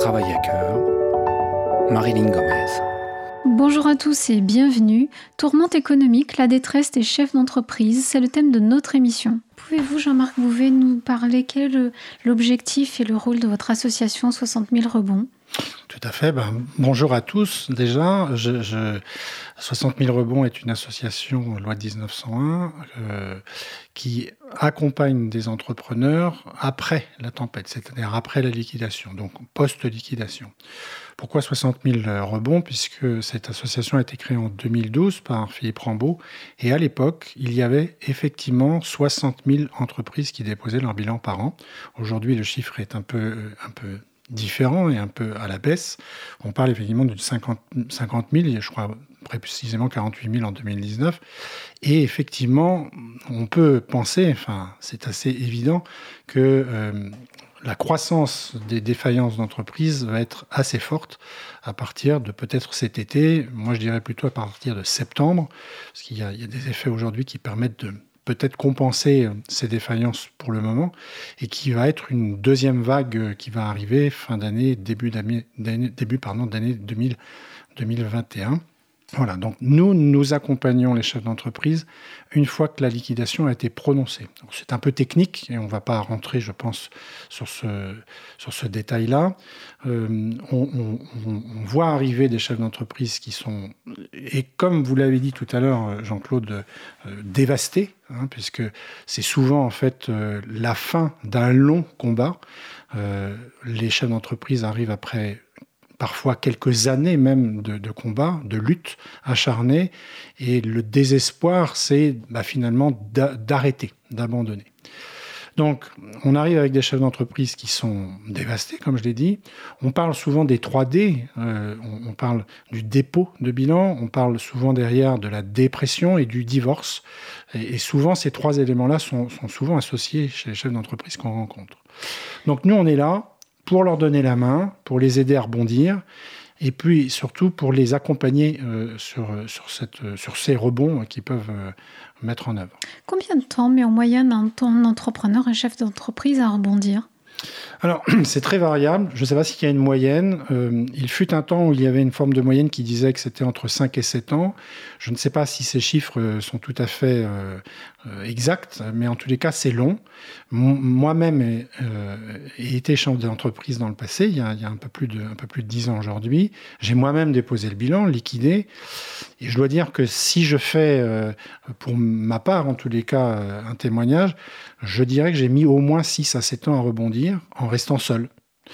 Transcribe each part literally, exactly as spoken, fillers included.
travail à cœur, Marilyn Gomez. Bonjour à tous et bienvenue. Tourmente économique, la détresse des chefs d'entreprise, c'est le thème de notre émission. Pouvez-vous, Jean-Marc Bouvet, nous parler quel est l'objectif et le rôle de votre association soixante mille rebonds ? Tout à fait. Ben, bonjour à tous. Déjà, je, je, soixante mille rebonds est une association loi dix-neuf cent un euh, qui accompagne des entrepreneurs après la tempête, c'est-à-dire après la liquidation, donc post-liquidation. Pourquoi soixante mille rebonds ? Puisque cette association a été créée en deux mille douze par Philippe Rambaud et à l'époque, il y avait effectivement soixante mille entreprises qui déposaient leur bilan par an. Aujourd'hui, le chiffre est un peu, un peu différent et un peu à la baisse. On parle effectivement d'une cinquante mille, je crois précisément quarante-huit mille en deux mille dix-neuf. Et effectivement, on peut penser, enfin c'est assez évident, que euh, la croissance des défaillances d'entreprises va être assez forte à partir de peut-être cet été. Moi, je dirais plutôt à partir de septembre, parce qu'il y a, il y a des effets aujourd'hui qui permettent de peut-être compenser ces défaillances pour le moment, et qui va être une deuxième vague qui va arriver fin d'année, début d'année, début pardon, d'année deux mille, deux mille vingt et un. Voilà, donc nous, nous accompagnons les chefs d'entreprise une fois que la liquidation a été prononcée. Donc, c'est un peu technique et on ne va pas rentrer, je pense, sur ce, sur ce détail-là. Euh, on, on, on voit arriver des chefs d'entreprise qui sont, et comme vous l'avez dit tout à l'heure, Jean-Claude, euh, dévastés, hein, puisque c'est souvent en fait euh, la fin d'un long combat. Euh, les chefs d'entreprise arrivent après parfois quelques années même de, de combat, de lutte acharnée, et le désespoir, c'est bah, finalement d'a- d'arrêter, d'abandonner. Donc, on arrive avec des chefs d'entreprise qui sont dévastés, comme je l'ai dit. On parle souvent des trois D, euh, on, on parle du dépôt de bilan, on parle souvent derrière de la dépression et du divorce. Et, et souvent, ces trois éléments-là sont, sont souvent associés chez les chefs d'entreprise qu'on rencontre. Donc, nous, on est là pour leur donner la main, pour les aider à rebondir, et puis surtout pour les accompagner euh, sur, sur, cette, sur ces rebonds qu'ils peuvent euh, mettre en œuvre. Combien de temps met en moyenne un, un entrepreneur, un chef d'entreprise à rebondir ? Alors, c'est très variable. Je ne sais pas s'il y a une moyenne. Euh, il fut un temps où il y avait une forme de moyenne qui disait que c'était entre cinq et sept ans. Je ne sais pas si ces chiffres sont tout à fait euh, exacts, mais en tous les cas, c'est long. Moi-même ai, euh, ai été chef d'entreprise dans le passé, il y a, il y a un peu plus de, un peu plus de dix ans aujourd'hui. J'ai moi-même déposé le bilan, liquidé. Et je dois dire que si je fais, euh, pour ma part, en tous les cas, un témoignage, je dirais que j'ai mis au moins six à sept ans à rebondir en restant seul.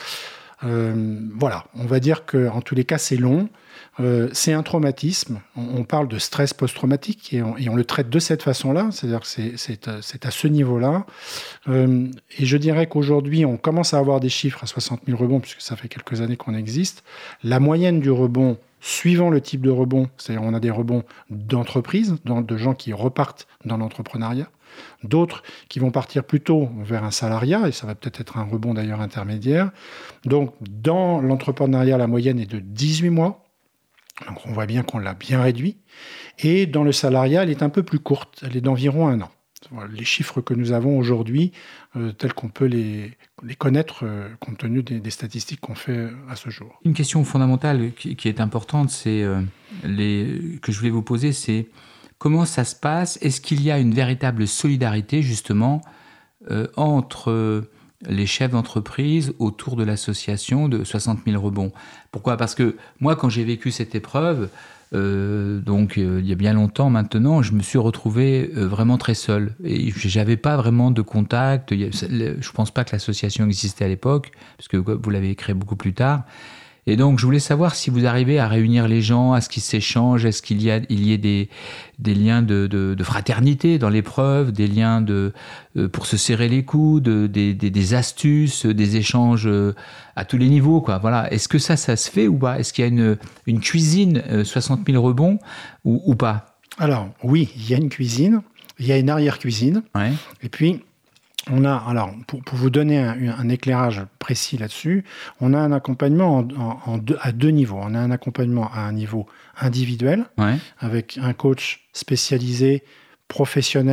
Euh, voilà, on va dire qu'en tous les cas, c'est long. Euh, c'est un traumatisme. On, on parle de stress post-traumatique et on, et on le traite de cette façon-là, c'est-à-dire que c'est, c'est, c'est à ce niveau-là. Euh, et je dirais qu'aujourd'hui, on commence à avoir des chiffres à soixante mille rebonds, puisque ça fait quelques années qu'on existe. La moyenne du rebond, suivant le type de rebond, c'est-à-dire on a des rebonds d'entreprise, de gens qui repartent dans l'entrepreneuriat, d'autres qui vont partir plutôt vers un salariat, et ça va peut-être être un rebond d'ailleurs intermédiaire. Donc, dans l'entrepreneuriat, la moyenne est de dix-huit mois. Donc, on voit bien qu'on l'a bien réduit. Et dans le salariat, elle est un peu plus courte. Elle est d'environ un an. Voilà, les chiffres que nous avons aujourd'hui, euh, tels qu'on peut les, les connaître euh, compte tenu des, des statistiques qu'on fait à ce jour. Une question fondamentale qui, qui est importante, c'est, euh, les, que je voulais vous poser, c'est comment ça se passe ? Est-ce qu'il y a une véritable solidarité, justement, euh, entre les chefs d'entreprise autour de l'association de soixante mille rebonds ? Pourquoi ? Parce que moi, quand j'ai vécu cette épreuve, euh, donc euh, il y a bien longtemps maintenant, je me suis retrouvé euh, vraiment très seul. Et je n'avais pas vraiment de contact. Je ne pense pas que l'association existait à l'époque, parce que vous l'avez créée beaucoup plus tard. Et donc, je voulais savoir si vous arrivez à réunir les gens, à ce qu'ils s'échangent, est-ce qu'il y a, il y ait des, des liens de, de, de fraternité dans l'épreuve, des liens de, euh, pour se serrer les coudes, des, des, des astuces, des échanges à tous les niveaux, quoi. Voilà. Est-ce que ça, ça se fait ou pas ? Est-ce qu'il y a une, une cuisine euh, soixante mille rebonds ou, ou pas ? Alors, oui, il y a une cuisine, il y a une arrière-cuisine, ouais. Et puis on a, alors, pour, pour vous donner un, un éclairage précis là-dessus, on a un accompagnement en, en, en deux, à deux niveaux. On a un accompagnement à un niveau individuel, ouais. avec un coach spécialisé, professionnel,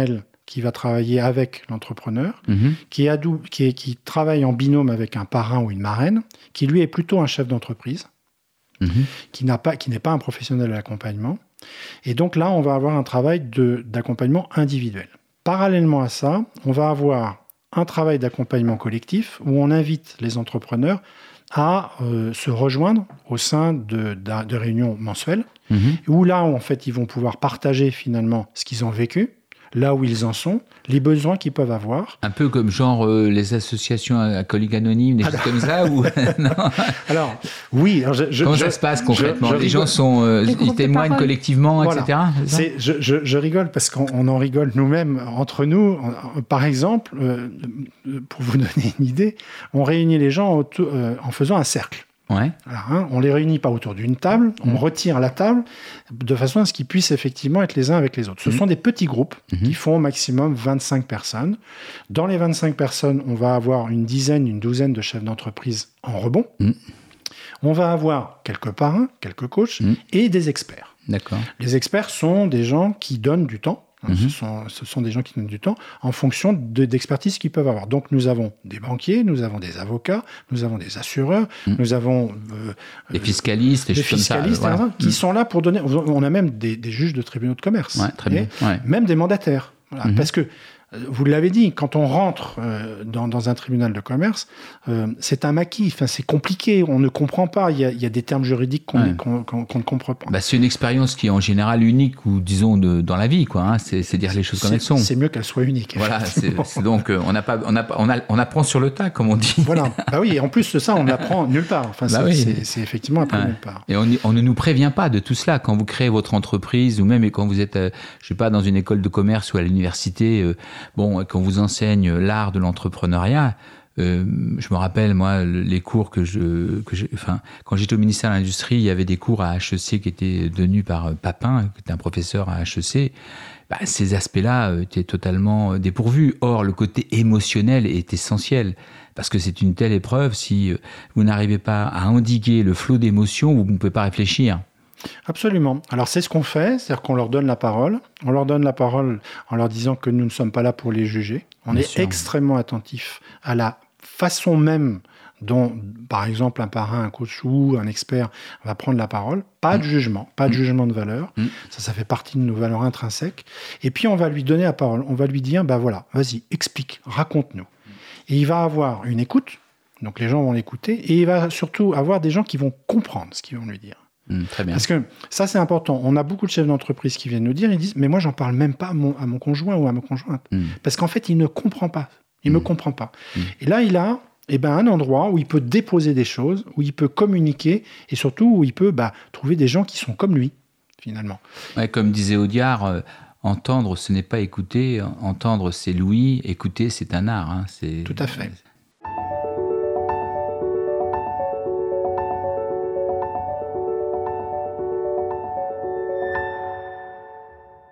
qui va travailler avec l'entrepreneur, Mmh. qui, est adou- qui, est- qui travaille en binôme avec un parrain ou une marraine, qui lui est plutôt un chef d'entreprise, Mmh. qui, n'a pas, qui n'est pas un professionnel de l'accompagnement. Et donc là, on va avoir un travail de, d'accompagnement individuel. Parallèlement à ça, on va avoir un travail d'accompagnement collectif où on invite les entrepreneurs à euh, se rejoindre au sein de, de, de réunions mensuelles, Mmh. où là, en fait, ils vont pouvoir partager finalement ce qu'ils ont vécu, là où ils en sont, les besoins qu'ils peuvent avoir. Un peu comme genre euh, les associations alcooliques anonymes, des choses comme ça ou... Non. Alors, oui. Alors je, je, Comment je, ça se passe concrètement? je- je Les gens rigole. sont, euh, Les ils groupes de témoignent parole. collectivement, Voilà. et cetera. c'est ça C'est, je, je, je rigole parce qu'on on en rigole nous-mêmes entre nous. On- Par exemple, euh, pour vous donner une idée, on réunit les gens autour- euh, en faisant un cercle. Ouais. Voilà, hein, on les réunit pas autour d'une table, on Mhm. retire la table de façon à ce qu'ils puissent effectivement être les uns avec les autres. Ce Mhm. sont des petits groupes Mhm. qui font au maximum vingt-cinq personnes. Dans les vingt-cinq personnes, on va avoir une dizaine, une douzaine de chefs d'entreprise en rebond. Mhm. On va avoir quelques parrains, quelques coachs Mhm. et des experts. D'accord. Les experts sont des gens qui donnent du temps. Hein, Mhm. ce, sont, ce sont des gens qui donnent du temps en fonction de, d'expertise qu'ils peuvent avoir. Donc, nous avons des banquiers, nous avons des avocats, nous avons des assureurs, Mhm. nous avons euh, Les fiscalistes, les des choses comme ça. fiscalistes, voilà. et cetera, qui Mm. sont là pour donner. On a même des, des juges de tribunaux de commerce. Ouais, très Et bien. Ouais. Même des mandataires. Voilà. Mhm. Parce que, euh, vous l'avez dit, quand on rentre euh, dans, dans un tribunal de commerce, euh, c'est un maquis. Enfin, c'est compliqué. On ne comprend pas. Il y a, il y a des termes juridiques qu'on, Ouais. qu'on, qu'on- qu'on ne comprend pas. Bah, c'est une expérience qui est en général unique ou disons de, dans la vie, quoi. Hein. C'est, c'est dire les choses comme c'est, elles sont. c'est mieux qu'elle soit unique. Voilà. C'est, effectivement. c'est donc euh, on n'a pas, on n'a pas, on, a, on apprend sur le tas, comme on dit. Voilà. Bah oui, et en plus de ça, on ne l'apprend nulle part. Enfin, Bah c'est, oui. c'est, c'est effectivement appris Ouais. nulle part. Et on, y- on ne nous prévient pas de tout cela quand vous créez votre entreprise ou même quand vous êtes, euh, je sais pas, dans une école de commerce ou à l'université. euh, bon, quand vous enseigne l'art de l'entrepreneuriat. Euh, je me rappelle, moi, le- les cours que je, que j'ai, enfin, quand j'étais au ministère de l'Industrie, il y avait des cours à H E C qui étaient donnus par euh, Papin, qui était un professeur à H E C. Bah, ces aspects-là euh, étaient totalement euh, dépourvus. Or, le côté émotionnel est essentiel. Parce que c'est une telle épreuve, si euh, vous n'arrivez pas à endiguer le flot d'émotions, vous ne pouvez pas réfléchir. Absolument. Alors, c'est ce qu'on fait, c'est-à-dire qu'on leur donne la parole. On leur donne la parole en leur disant que nous ne sommes pas là pour les juger. On Bien est sûr. extrêmement attentif à la façon même dont, par exemple, un parrain, un coach ou un expert va prendre la parole. Pas de jugement, pas de Mm. jugement de valeur. Mm. Ça, ça fait partie de nos valeurs intrinsèques. Et puis, on va lui donner la parole. On va lui dire, bah voilà, vas-y, explique, raconte-nous. Et il va avoir une écoute. Donc, les gens vont l'écouter. Et il va surtout avoir des gens qui vont comprendre ce qu'ils vont lui dire. Hum, très bien. Parce que ça, c'est important. On a beaucoup de chefs d'entreprise qui viennent nous dire, ils disent, mais moi, j'en parle même pas à mon, à mon conjoint ou à ma conjointe. Hum. Parce qu'en fait, il ne comprend pas. Il ne Mm. me comprend pas. Mm. Et là, il a eh ben, un endroit où il peut déposer des choses, où il peut communiquer, et surtout où il peut bah, trouver des gens qui sont comme lui, finalement. Ouais, comme disait Audiard, euh, entendre, ce n'est pas écouter. Entendre, c'est l'ouïe. Écouter, c'est un art. Hein. C'est, Tout à fait.